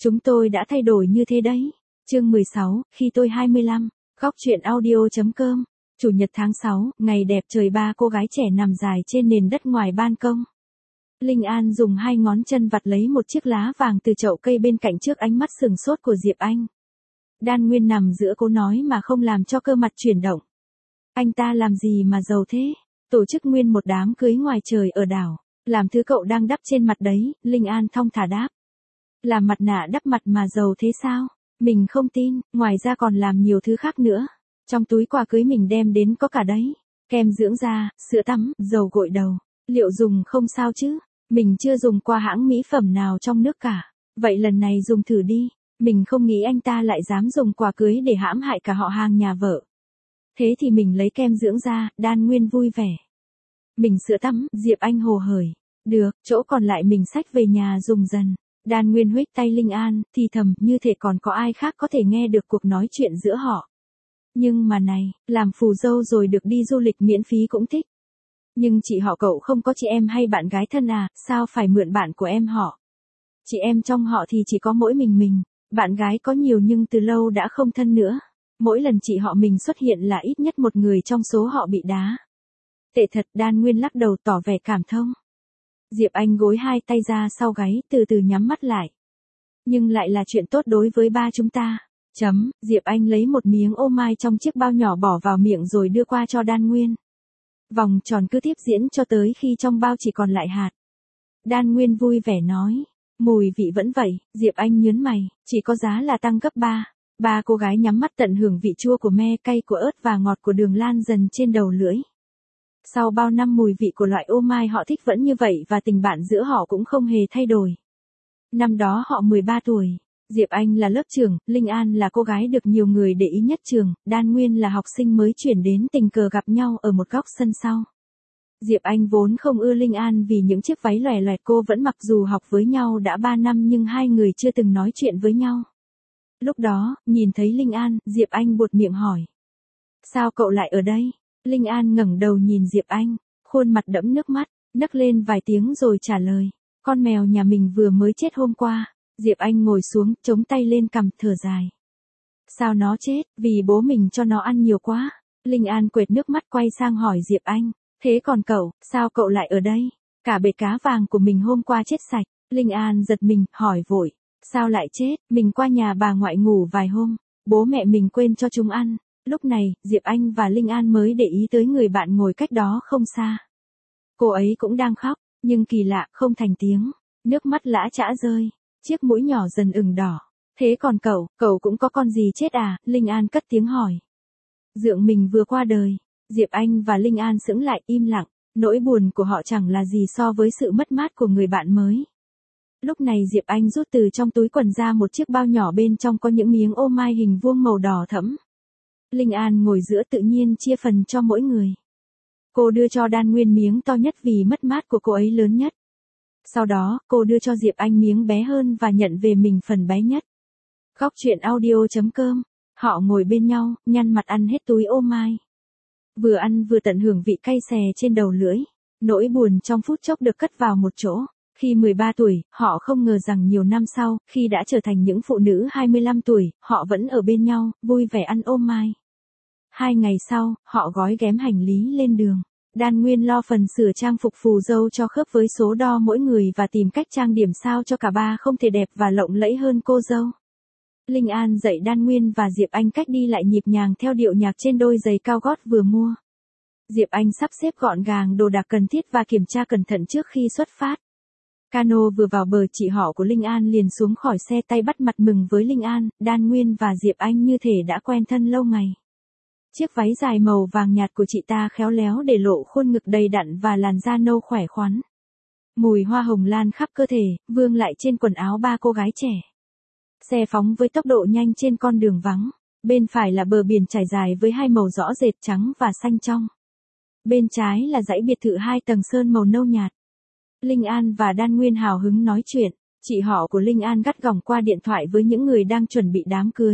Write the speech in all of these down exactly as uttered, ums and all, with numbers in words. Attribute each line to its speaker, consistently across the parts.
Speaker 1: Chúng tôi đã thay đổi như thế đấy. Chương mười sáu, khi tôi hai mươi lăm, góc truyện audio.com, Chủ nhật tháng sáu, ngày đẹp trời ba cô gái trẻ nằm dài trên nền đất ngoài ban công. Linh An dùng hai ngón chân vặt lấy một chiếc lá vàng từ chậu cây bên cạnh trước ánh mắt sừng sốt của Diệp Anh. Đan Nguyên nằm giữa cô nói mà không làm cho cơ mặt chuyển động. Anh ta làm gì mà giàu thế? Tổ chức nguyên một đám cưới ngoài trời ở đảo, làm thứ cậu đang đắp trên mặt đấy, Linh An thong thả đáp. Làm mặt nạ đắp mặt mà giàu thế sao? Mình không tin, ngoài ra còn làm nhiều thứ khác nữa. Trong túi quà cưới mình đem đến có cả đấy. Kem dưỡng da, sữa tắm, dầu gội đầu. Liệu dùng không sao chứ? Mình chưa dùng qua hãng mỹ phẩm nào trong nước cả. Vậy lần này dùng thử đi. Mình không nghĩ anh ta lại dám dùng quà cưới để hãm hại cả họ hàng nhà vợ. Thế thì mình lấy kem dưỡng da, Đan Nguyên vui vẻ. Mình sữa tắm, Diệp Anh hồ hởi. Được, chỗ còn lại mình xách về nhà dùng dần. Đan Nguyên huých tay Linh An, thì thầm, như thể còn có ai khác có thể nghe được cuộc nói chuyện giữa họ. Nhưng mà này, làm phù dâu rồi được đi du lịch miễn phí cũng thích. Nhưng chị họ cậu không có chị em hay bạn gái thân à, sao phải mượn bạn của em họ? Chị em trong họ thì chỉ có mỗi mình mình, bạn gái có nhiều nhưng từ lâu đã không thân nữa. Mỗi lần chị họ mình xuất hiện là ít nhất một người trong số họ bị đá. Tệ thật, Đan Nguyên lắc đầu tỏ vẻ cảm thông. Diệp Anh gối hai tay ra sau gáy, từ từ nhắm mắt lại. Nhưng lại là chuyện tốt đối với ba chúng ta. Chấm, Diệp Anh lấy một miếng ô mai trong chiếc bao nhỏ bỏ vào miệng rồi đưa qua cho Đan Nguyên. Vòng tròn cứ tiếp diễn cho tới khi trong bao chỉ còn lại hạt. Đan Nguyên vui vẻ nói. Mùi vị vẫn vậy, Diệp Anh nhớn mày, chỉ có giá là tăng gấp ba. Ba cô gái nhắm mắt tận hưởng vị chua của me, cay của ớt và ngọt của đường lan dần trên đầu lưỡi. Sau bao năm mùi vị của loại ô mai họ thích vẫn như vậy và tình bạn giữa họ cũng không hề thay đổi. Năm đó họ mười ba tuổi. Diệp Anh là lớp trưởng, Linh An là cô gái được nhiều người để ý nhất trường, Đan Nguyên là học sinh mới chuyển đến tình cờ gặp nhau ở một góc sân sau. Diệp Anh vốn không ưa Linh An vì những chiếc váy lòe loẹt cô vẫn mặc dù học với nhau đã ba năm nhưng hai người chưa từng nói chuyện với nhau. Lúc đó, nhìn thấy Linh An, Diệp Anh buột miệng hỏi. Sao cậu lại ở đây? Linh An ngẩng đầu nhìn Diệp Anh, khuôn mặt đẫm nước mắt, nấc lên vài tiếng rồi trả lời. Con mèo nhà mình vừa mới chết hôm qua. Diệp Anh ngồi xuống, chống tay lên cằm, thở dài. Sao nó chết? Vì bố mình cho nó ăn nhiều quá. Linh An quệt nước mắt quay sang hỏi Diệp Anh. Thế còn cậu, sao cậu lại ở đây? Cả bể cá vàng của mình hôm qua chết sạch. Linh An giật mình, hỏi vội. Sao lại chết? Mình qua nhà bà ngoại ngủ vài hôm. Bố mẹ mình quên cho chúng ăn. Lúc này, Diệp Anh và Linh An mới để ý tới người bạn ngồi cách đó không xa. Cô ấy cũng đang khóc, nhưng kỳ lạ, không thành tiếng. Nước mắt lã chã rơi. Chiếc mũi nhỏ dần ửng đỏ. Thế còn cậu, cậu cũng có con gì chết à? Linh An cất tiếng hỏi. Dượng mình vừa qua đời. Diệp Anh và Linh An sững lại im lặng. Nỗi buồn của họ chẳng là gì so với sự mất mát của người bạn mới. Lúc này Diệp Anh rút từ trong túi quần ra một chiếc bao nhỏ bên trong có những miếng ô mai hình vuông màu đỏ thẫm. Linh An ngồi giữa tự nhiên chia phần cho mỗi người. Cô đưa cho Đan Nguyên miếng to nhất vì mất mát của cô ấy lớn nhất. Sau đó, cô đưa cho Diệp Anh miếng bé hơn và nhận về mình phần bé nhất. Góc truyện audio.com, họ ngồi bên nhau, nhăn mặt ăn hết túi ô mai. Vừa ăn vừa tận hưởng vị cay xè trên đầu lưỡi. Nỗi buồn trong phút chốc được cất vào một chỗ. Khi mười ba tuổi, họ không ngờ rằng nhiều năm sau, khi đã trở thành những phụ nữ hai mươi lăm tuổi, họ vẫn ở bên nhau, vui vẻ ăn ô mai. Hai ngày sau, họ gói ghém hành lý lên đường. Đan Nguyên lo phần sửa trang phục phù dâu cho khớp với số đo mỗi người và tìm cách trang điểm sao cho cả ba không thể đẹp và lộng lẫy hơn cô dâu. Linh An dạy Đan Nguyên và Diệp Anh cách đi lại nhịp nhàng theo điệu nhạc trên đôi giày cao gót vừa mua. Diệp Anh sắp xếp gọn gàng đồ đạc cần thiết và kiểm tra cẩn thận trước khi xuất phát. Cano vừa vào bờ, chị họ của Linh An liền xuống khỏi xe, tay bắt mặt mừng với Linh An, Đan Nguyên và Diệp Anh như thể đã quen thân lâu ngày. Chiếc váy dài màu vàng nhạt của chị ta khéo léo để lộ khuôn ngực đầy đặn và làn da nâu khỏe khoắn. Mùi hoa hồng lan khắp cơ thể, vương lại trên quần áo ba cô gái trẻ. Xe phóng với tốc độ nhanh trên con đường vắng. Bên phải là bờ biển trải dài với hai màu rõ rệt trắng và xanh trong. Bên trái là dãy biệt thự hai tầng sơn màu nâu nhạt. Linh An và Đan Nguyên hào hứng nói chuyện. Chị họ của Linh An gắt gỏng qua điện thoại với những người đang chuẩn bị đám cưới.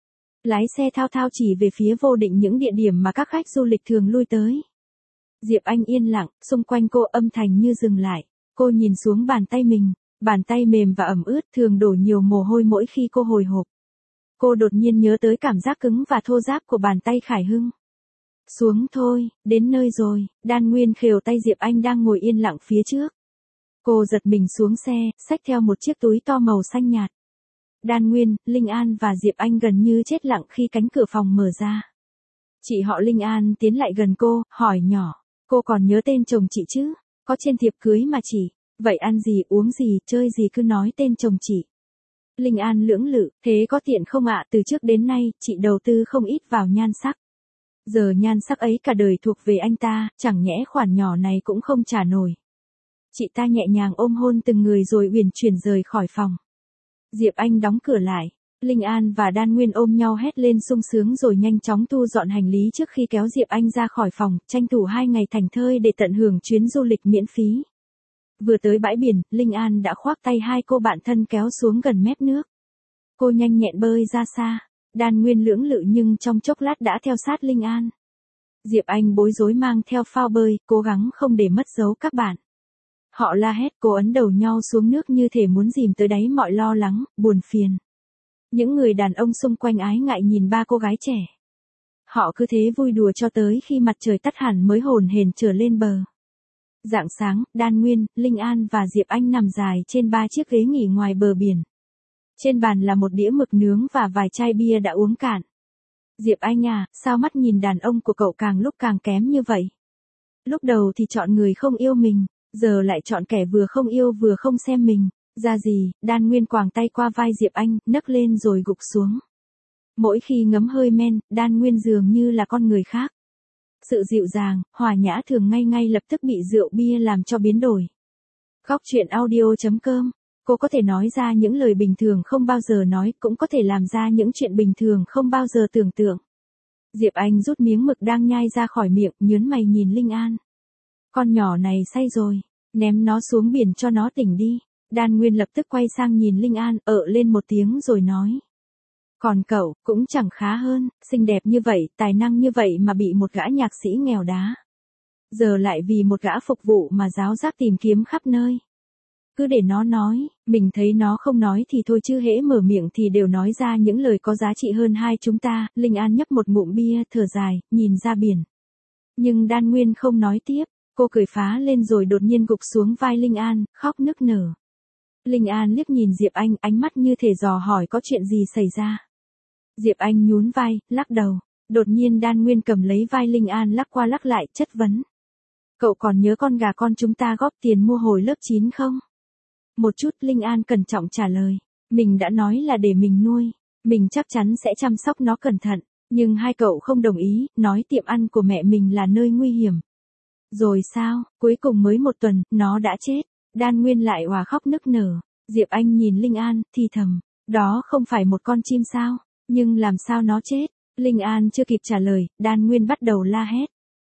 Speaker 1: Lái xe thao thao chỉ về phía vô định những địa điểm mà các khách du lịch thường lui tới. Diệp Anh yên lặng, xung quanh cô âm thanh như dừng lại. Cô nhìn xuống bàn tay mình. Bàn tay mềm và ẩm ướt thường đổ nhiều mồ hôi mỗi khi cô hồi hộp. Cô đột nhiên nhớ tới cảm giác cứng và thô ráp của bàn tay Khải Hưng. Xuống thôi, đến nơi rồi, Đan Nguyên khều tay Diệp Anh đang ngồi yên lặng phía trước. Cô giật mình xuống xe, xách theo một chiếc túi to màu xanh nhạt. Đan Nguyên, Linh An và Diệp Anh gần như chết lặng khi cánh cửa phòng mở ra. Chị họ Linh An tiến lại gần cô, hỏi nhỏ, cô còn nhớ tên chồng chị chứ? Có trên thiệp cưới mà chị. Vậy ăn gì, uống gì, chơi gì cứ nói tên chồng chị. Linh An lưỡng lự, thế có tiện không ạ? Từ trước đến nay, chị đầu tư không ít vào nhan sắc. Giờ nhan sắc ấy cả đời thuộc về anh ta, chẳng nhẽ khoản nhỏ này cũng không trả nổi. Chị ta nhẹ nhàng ôm hôn từng người rồi uyển chuyển rời khỏi phòng. Diệp Anh đóng cửa lại. Linh An và Đan Nguyên ôm nhau hét lên sung sướng rồi nhanh chóng thu dọn hành lý trước khi kéo Diệp Anh ra khỏi phòng, tranh thủ hai ngày thành thơi để tận hưởng chuyến du lịch miễn phí. Vừa tới bãi biển, Linh An đã khoác tay hai cô bạn thân kéo xuống gần mép nước. Cô nhanh nhẹn bơi ra xa. Đan Nguyên lưỡng lự nhưng trong chốc lát đã theo sát Linh An. Diệp Anh bối rối mang theo phao bơi, cố gắng không để mất dấu các bạn. Họ la hét, cố ấn đầu nhau xuống nước như thể muốn dìm tới đáy mọi lo lắng, buồn phiền. Những người đàn ông xung quanh ái ngại nhìn ba cô gái trẻ. Họ cứ thế vui đùa cho tới khi mặt trời tắt hẳn mới hồn hển trở lên bờ. Rạng sáng, Đan Nguyên, Linh An và Diệp Anh nằm dài trên ba chiếc ghế nghỉ ngoài bờ biển. Trên bàn là một đĩa mực nướng và vài chai bia đã uống cạn. Diệp Anh à, sao mắt nhìn đàn ông của cậu càng lúc càng kém như vậy? Lúc đầu thì chọn người không yêu mình, giờ lại chọn kẻ vừa không yêu vừa không xem mình. Ra gì, Đan Nguyên quàng tay qua vai Diệp Anh, nấc lên rồi gục xuống. Mỗi khi ngấm hơi men, Đan Nguyên dường như là con người khác. Sự dịu dàng, hòa nhã thường ngay ngay lập tức bị rượu bia làm cho biến đổi. Góc truyện audio chấm com. Cô có thể nói ra những lời bình thường không bao giờ nói, cũng có thể làm ra những chuyện bình thường không bao giờ tưởng tượng. Diệp Anh rút miếng mực đang nhai ra khỏi miệng, nhớn mày nhìn Linh An. Con nhỏ này say rồi, ném nó xuống biển cho nó tỉnh đi. Đan Nguyên lập tức quay sang nhìn Linh An, ợ lên một tiếng rồi nói. Còn cậu, cũng chẳng khá hơn, xinh đẹp như vậy, tài năng như vậy mà bị một gã nhạc sĩ nghèo đá. Giờ lại vì một gã phục vụ mà giáo giác tìm kiếm khắp nơi. Cứ để nó nói, mình thấy nó không nói thì thôi chứ hễ mở miệng thì đều nói ra những lời có giá trị hơn hai chúng ta. Linh An nhấp một ngụm bia, thở dài, nhìn ra biển. Nhưng Đan Nguyên không nói tiếp, cô cười phá lên rồi đột nhiên gục xuống vai Linh An, khóc nức nở. Linh An liếc nhìn Diệp Anh, ánh mắt như thể dò hỏi có chuyện gì xảy ra. Diệp Anh nhún vai, lắc đầu. Đột nhiên Đan Nguyên cầm lấy vai Linh An lắc qua lắc lại, chất vấn. Cậu còn nhớ con gà con chúng ta góp tiền mua hồi lớp chín không? Một chút, Linh An cẩn trọng trả lời. Mình đã nói là để mình nuôi. Mình chắc chắn sẽ chăm sóc nó cẩn thận. Nhưng hai cậu không đồng ý, nói tiệm ăn của mẹ mình là nơi nguy hiểm. Rồi sao, cuối cùng mới một tuần, nó đã chết. Đan Nguyên lại òa khóc nức nở. Diệp Anh nhìn Linh An, thì thầm. Đó không phải một con chim sao? Nhưng làm sao nó chết? Linh An chưa kịp trả lời, Đan Nguyên bắt đầu la hét.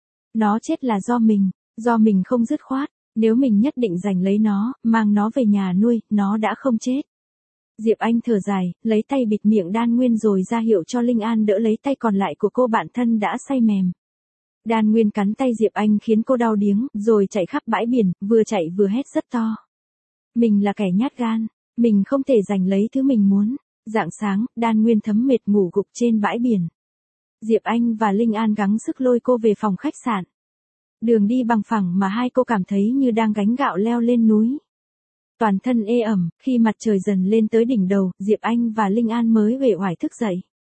Speaker 1: Nó chết là do mình, do mình không dứt khoát. Nếu mình nhất định giành lấy nó, mang nó về nhà nuôi, nó đã không chết. Diệp Anh thở dài, lấy tay bịt miệng Đan Nguyên rồi ra hiệu cho Linh An đỡ lấy tay còn lại của cô bạn thân đã say mềm. Đan Nguyên cắn tay Diệp Anh khiến cô đau điếng, rồi chạy khắp bãi biển, vừa chạy vừa hét rất to. Mình là kẻ nhát gan, mình không thể giành lấy thứ mình muốn. Rạng sáng, Đan Nguyên thấm mệt ngủ gục trên bãi biển. Diệp Anh và Linh An gắng sức lôi cô về phòng khách sạn. Đường đi bằng phẳng mà hai cô cảm thấy như đang gánh gạo leo lên núi. Toàn thân ê ẩm, khi mặt trời dần lên tới đỉnh đầu, Diệp Anh và Linh An mới uể oải thức dậy.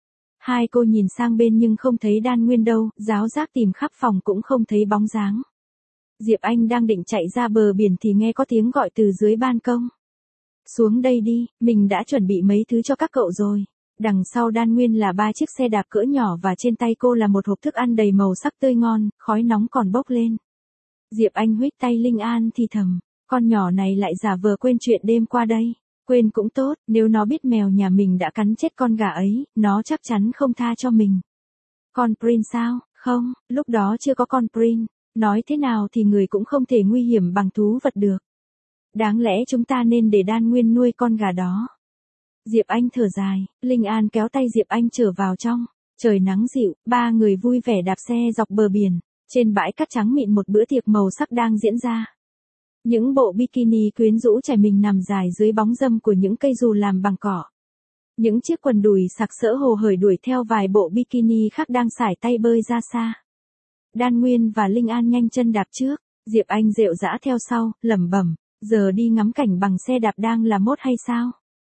Speaker 1: Hai cô nhìn sang bên nhưng không thấy Đan Nguyên đâu, giáo giác tìm khắp phòng cũng không thấy bóng dáng. Diệp Anh đang định chạy ra bờ biển thì nghe có tiếng gọi từ dưới ban công. Xuống đây đi, mình đã chuẩn bị mấy thứ cho các cậu rồi. Đằng sau Đan Nguyên là ba chiếc xe đạp cỡ nhỏ và trên tay cô là một hộp thức ăn đầy màu sắc tươi ngon, khói nóng còn bốc lên. Diệp Anh huých tay Linh An thì thầm, con nhỏ này lại giả vờ quên chuyện đêm qua đây. Quên cũng tốt, nếu nó biết mèo nhà mình đã cắn chết con gà ấy, nó chắc chắn không tha cho mình. Con Prince sao? Không, lúc đó chưa có con Prince. Nói thế nào thì người cũng không thể nguy hiểm bằng thú vật được. Đáng lẽ chúng ta nên để Đan Nguyên nuôi con gà đó. Diệp Anh thở dài, Linh An kéo tay Diệp Anh trở vào trong. Trời nắng dịu, ba người vui vẻ đạp xe dọc bờ biển. Trên bãi cát trắng mịn một bữa tiệc màu sắc đang diễn ra. Những bộ bikini quyến rũ trải mình nằm dài dưới bóng râm của những cây dù làm bằng cỏ. Những chiếc quần đùi sặc sỡ hồ hởi đuổi theo vài bộ bikini khác đang sải tay bơi ra xa. Đan Nguyên và Linh An nhanh chân đạp trước, Diệp Anh rệu rã theo sau, lẩm bẩm, giờ đi ngắm cảnh bằng xe đạp đang là mốt hay sao?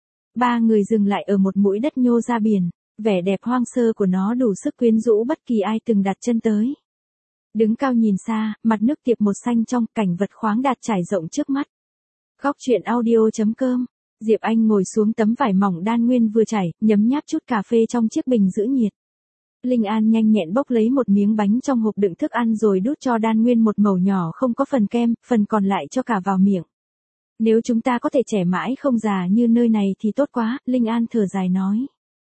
Speaker 1: Ba người dừng lại ở một mũi đất nhô ra biển, vẻ đẹp hoang sơ của nó đủ sức quyến rũ bất kỳ ai từng đặt chân tới. Đứng cao nhìn xa, mặt nước tiệp một xanh trong, cảnh vật khoáng đạt trải rộng trước mắt. Góc truyện audio chấm com. Diệp Anh ngồi xuống tấm vải mỏng Đan Nguyên vừa chảy, nhấm nháp chút cà phê trong chiếc bình giữ nhiệt. Linh An nhanh nhẹn bốc lấy một miếng bánh trong hộp đựng thức ăn rồi đút cho Đan Nguyên một mẩu nhỏ không có phần kem, phần còn lại cho cả vào miệng. Nếu chúng ta có thể trẻ mãi không già như nơi này thì tốt quá, Linh An thở dài nói.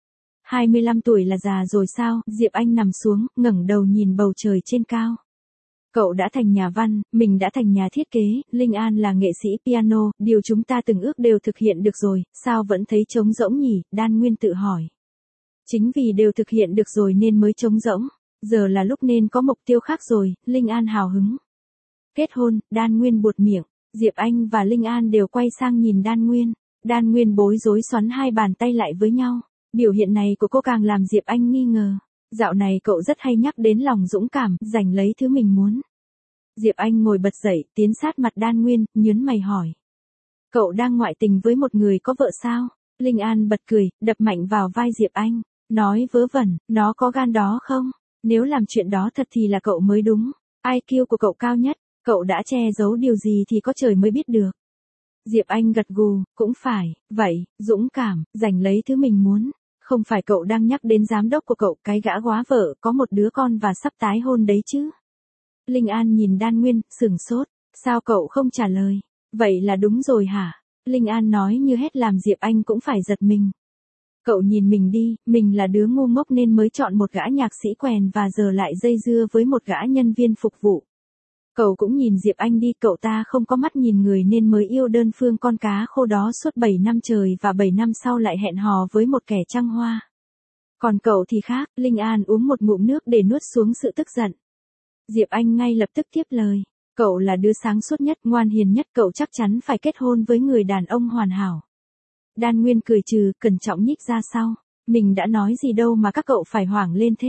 Speaker 1: hai mươi lăm tuổi là già rồi sao? Diệp Anh nằm xuống, ngẩng đầu nhìn bầu trời trên cao. Cậu đã thành nhà văn, mình đã thành nhà thiết kế, Linh An là nghệ sĩ piano, điều chúng ta từng ước đều thực hiện được rồi, sao vẫn thấy trống rỗng nhỉ? Đan Nguyên tự hỏi. Chính vì đều thực hiện được rồi nên mới trống rỗng, giờ là lúc nên có mục tiêu khác rồi, Linh An hào hứng. Kết hôn, Đan Nguyên buột miệng, Diệp Anh và Linh An đều quay sang nhìn Đan Nguyên, Đan Nguyên bối rối xoắn hai bàn tay lại với nhau, biểu hiện này của cô càng làm Diệp Anh nghi ngờ. Dạo này cậu rất hay nhắc đến lòng dũng cảm, giành lấy thứ mình muốn. Diệp Anh ngồi bật dậy, tiến sát mặt Đan Nguyên, nhớn mày hỏi. Cậu đang ngoại tình với một người có vợ sao? Linh An bật cười, đập mạnh vào vai Diệp Anh, nói vớ vẩn, nó có gan đó không? Nếu làm chuyện đó thật thì là cậu mới đúng. i kiu của cậu cao nhất, cậu đã che giấu điều gì thì có trời mới biết được. Diệp Anh gật gù, cũng phải, vậy, dũng cảm, giành lấy thứ mình muốn. Không phải cậu đang nhắc đến giám đốc của cậu, cái gã góa vợ, có một đứa con và sắp tái hôn đấy chứ? Linh An nhìn Đan Nguyên, sửng sốt, sao cậu không trả lời? Vậy là đúng rồi hả? Linh An nói như hết làm Diệp Anh cũng phải giật mình. Cậu nhìn mình đi, mình là đứa ngu ngốc nên mới chọn một gã nhạc sĩ quèn và giờ lại dây dưa với một gã nhân viên phục vụ. Cậu cũng nhìn Diệp Anh đi, cậu ta không có mắt nhìn người nên mới yêu đơn phương con cá khô đó suốt bảy năm trời và bảy năm sau lại hẹn hò với một kẻ trăng hoa. Còn cậu thì khác, Linh An uống một ngụm nước để nuốt xuống sự tức giận. Diệp Anh ngay lập tức tiếp lời, cậu là đứa sáng suốt nhất, ngoan hiền nhất, cậu chắc chắn phải kết hôn với người đàn ông hoàn hảo. Đan Nguyên cười trừ, cẩn trọng nhích ra sau, mình đã nói gì đâu mà các cậu phải hoảng lên thế.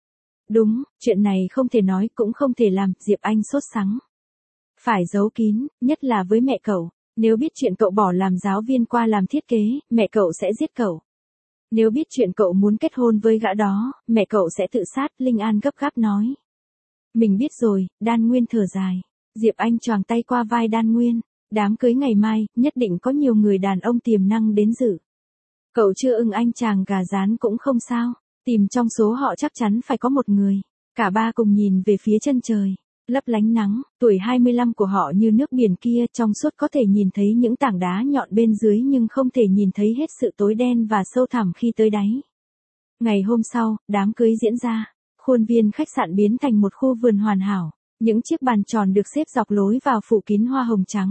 Speaker 1: Đúng, chuyện này không thể nói cũng không thể làm, Diệp Anh sốt sắng. Phải giấu kín, nhất là với mẹ cậu, nếu biết chuyện cậu bỏ làm giáo viên qua làm thiết kế, mẹ cậu sẽ giết cậu. Nếu biết chuyện cậu muốn kết hôn với gã đó, mẹ cậu sẽ tự sát, Linh An gấp gáp nói. Mình biết rồi, Đan Nguyên thở dài. Diệp Anh choàng tay qua vai Đan Nguyên, đám cưới ngày mai, nhất định có nhiều người đàn ông tiềm năng đến dự. Cậu chưa ưng anh chàng gà rán cũng không sao, tìm trong số họ chắc chắn phải có một người. Cả ba cùng nhìn về phía chân trời, lấp lánh nắng, tuổi hai mươi lăm của họ như nước biển kia, trong suốt có thể nhìn thấy những tảng đá nhọn bên dưới nhưng không thể nhìn thấy hết sự tối đen và sâu thẳm khi tới đáy. Ngày hôm sau, đám cưới diễn ra, khuôn viên khách sạn biến thành một khu vườn hoàn hảo, những chiếc bàn tròn được xếp dọc lối vào phủ kín hoa hồng trắng.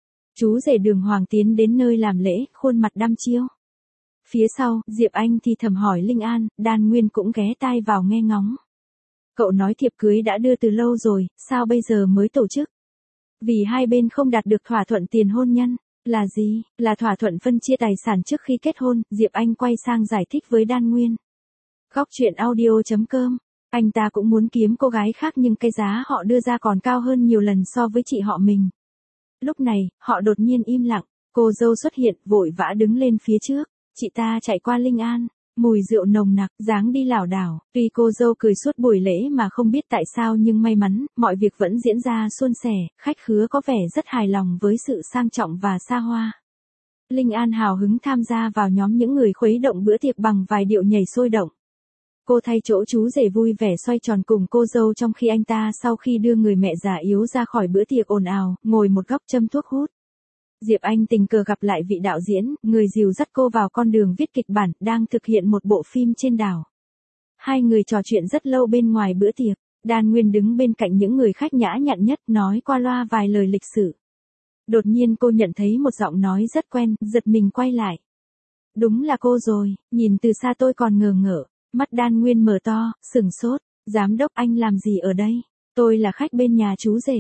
Speaker 1: Chú rể Đường Hoàng tiến đến nơi làm lễ, khuôn mặt đăm chiêu. Phía sau, Diệp Anh thì thầm hỏi Linh An, Đan Nguyên cũng ghé tai vào nghe ngóng. Cậu nói thiệp cưới đã đưa từ lâu rồi, sao bây giờ mới tổ chức? Vì hai bên không đạt được thỏa thuận tiền hôn nhân. Là gì? Là thỏa thuận phân chia tài sản trước khi kết hôn, Diệp Anh quay sang giải thích với Đan Nguyên. Góc truyện audio chấm com. Anh ta cũng muốn kiếm cô gái khác nhưng cái giá họ đưa ra còn cao hơn nhiều lần so với chị họ mình. Lúc này, họ đột nhiên im lặng, cô dâu xuất hiện, vội vã đứng lên phía trước. Chị ta chạy qua Linh An, mùi rượu nồng nặc, dáng đi lảo đảo. Tuy cô dâu cười suốt buổi lễ mà không biết tại sao nhưng may mắn, mọi việc vẫn diễn ra suôn sẻ, khách khứa có vẻ rất hài lòng với sự sang trọng và xa hoa. Linh An hào hứng tham gia vào nhóm những người khuấy động bữa tiệc bằng vài điệu nhảy sôi động. Cô thay chỗ chú rể vui vẻ xoay tròn cùng cô dâu trong khi anh ta sau khi đưa người mẹ già yếu ra khỏi bữa tiệc ồn ào, ngồi một góc châm thuốc hút. Diệp Anh tình cờ gặp lại vị đạo diễn, người dìu dắt cô vào con đường viết kịch bản, đang thực hiện một bộ phim trên đảo. Hai người trò chuyện rất lâu bên ngoài bữa tiệc, Đan Nguyên đứng bên cạnh những người khách nhã nhặn nhất nói qua loa vài lời lịch sử. Đột nhiên cô nhận thấy một giọng nói rất quen, giật mình quay lại. Đúng là cô rồi, nhìn từ xa tôi còn ngờ ngợ, mắt Đan Nguyên mở to, sửng sốt, giám đốc anh làm gì ở đây? Tôi là khách bên nhà chú rể.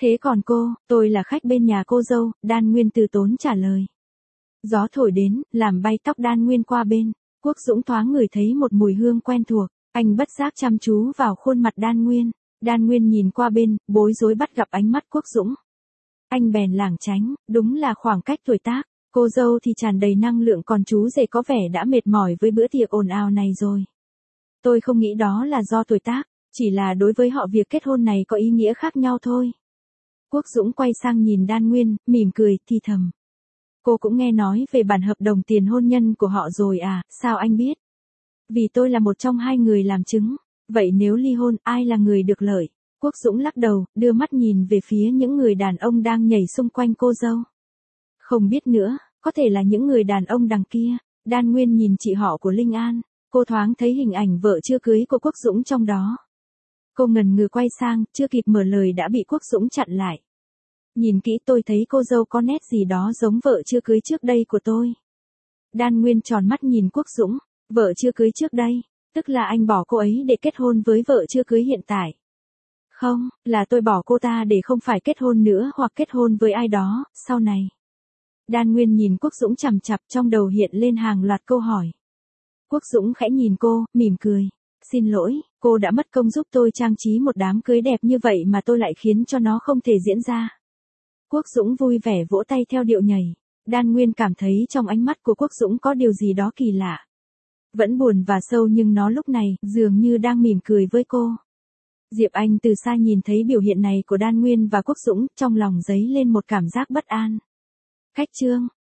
Speaker 1: Thế còn cô, tôi là khách bên nhà cô dâu, Đan Nguyên từ tốn trả lời. Gió thổi đến, làm bay tóc Đan Nguyên qua bên. Quốc Dũng thoáng ngửi thấy một mùi hương quen thuộc, anh bất giác chăm chú vào khuôn mặt Đan Nguyên. Đan Nguyên nhìn qua bên, bối rối bắt gặp ánh mắt Quốc Dũng. Anh bèn lảng tránh, đúng là khoảng cách tuổi tác, cô dâu thì tràn đầy năng lượng còn chú rể có vẻ đã mệt mỏi với bữa tiệc ồn ào này rồi. Tôi không nghĩ đó là do tuổi tác, chỉ là đối với họ việc kết hôn này có ý nghĩa khác nhau thôi. Quốc Dũng quay sang nhìn Đan Nguyên, mỉm cười, thì thầm. Cô cũng nghe nói về bản hợp đồng tiền hôn nhân của họ rồi à, sao anh biết? Vì tôi là một trong hai người làm chứng. Vậy nếu ly hôn, ai là người được lợi? Quốc Dũng lắc đầu, đưa mắt nhìn về phía những người đàn ông đang nhảy xung quanh cô dâu. Không biết nữa, có thể là những người đàn ông đằng kia. Đan Nguyên nhìn chị họ của Linh An, cô thoáng thấy hình ảnh vợ chưa cưới của Quốc Dũng trong đó. Cô ngần ngừ quay sang, chưa kịp mở lời đã bị Quốc Dũng chặn lại. Nhìn kỹ tôi thấy cô dâu có nét gì đó giống vợ chưa cưới trước đây của tôi. Đan Nguyên tròn mắt nhìn Quốc Dũng, vợ chưa cưới trước đây, tức là anh bỏ cô ấy để kết hôn với vợ chưa cưới hiện tại. Không, là tôi bỏ cô ta để không phải kết hôn nữa hoặc kết hôn với ai đó, sau này. Đan Nguyên nhìn Quốc Dũng chằm chặp, trong đầu hiện lên hàng loạt câu hỏi. Quốc Dũng khẽ nhìn cô, mỉm cười. Xin lỗi, cô đã mất công giúp tôi trang trí một đám cưới đẹp như vậy mà tôi lại khiến cho nó không thể diễn ra. Quốc Dũng vui vẻ vỗ tay theo điệu nhảy. Đan Nguyên cảm thấy trong ánh mắt của Quốc Dũng có điều gì đó kỳ lạ. Vẫn buồn và sâu nhưng nó lúc này dường như đang mỉm cười với cô. Diệp Anh từ xa nhìn thấy biểu hiện này của Đan Nguyên và Quốc Dũng, trong lòng dấy lên một cảm giác bất an. Khách trương,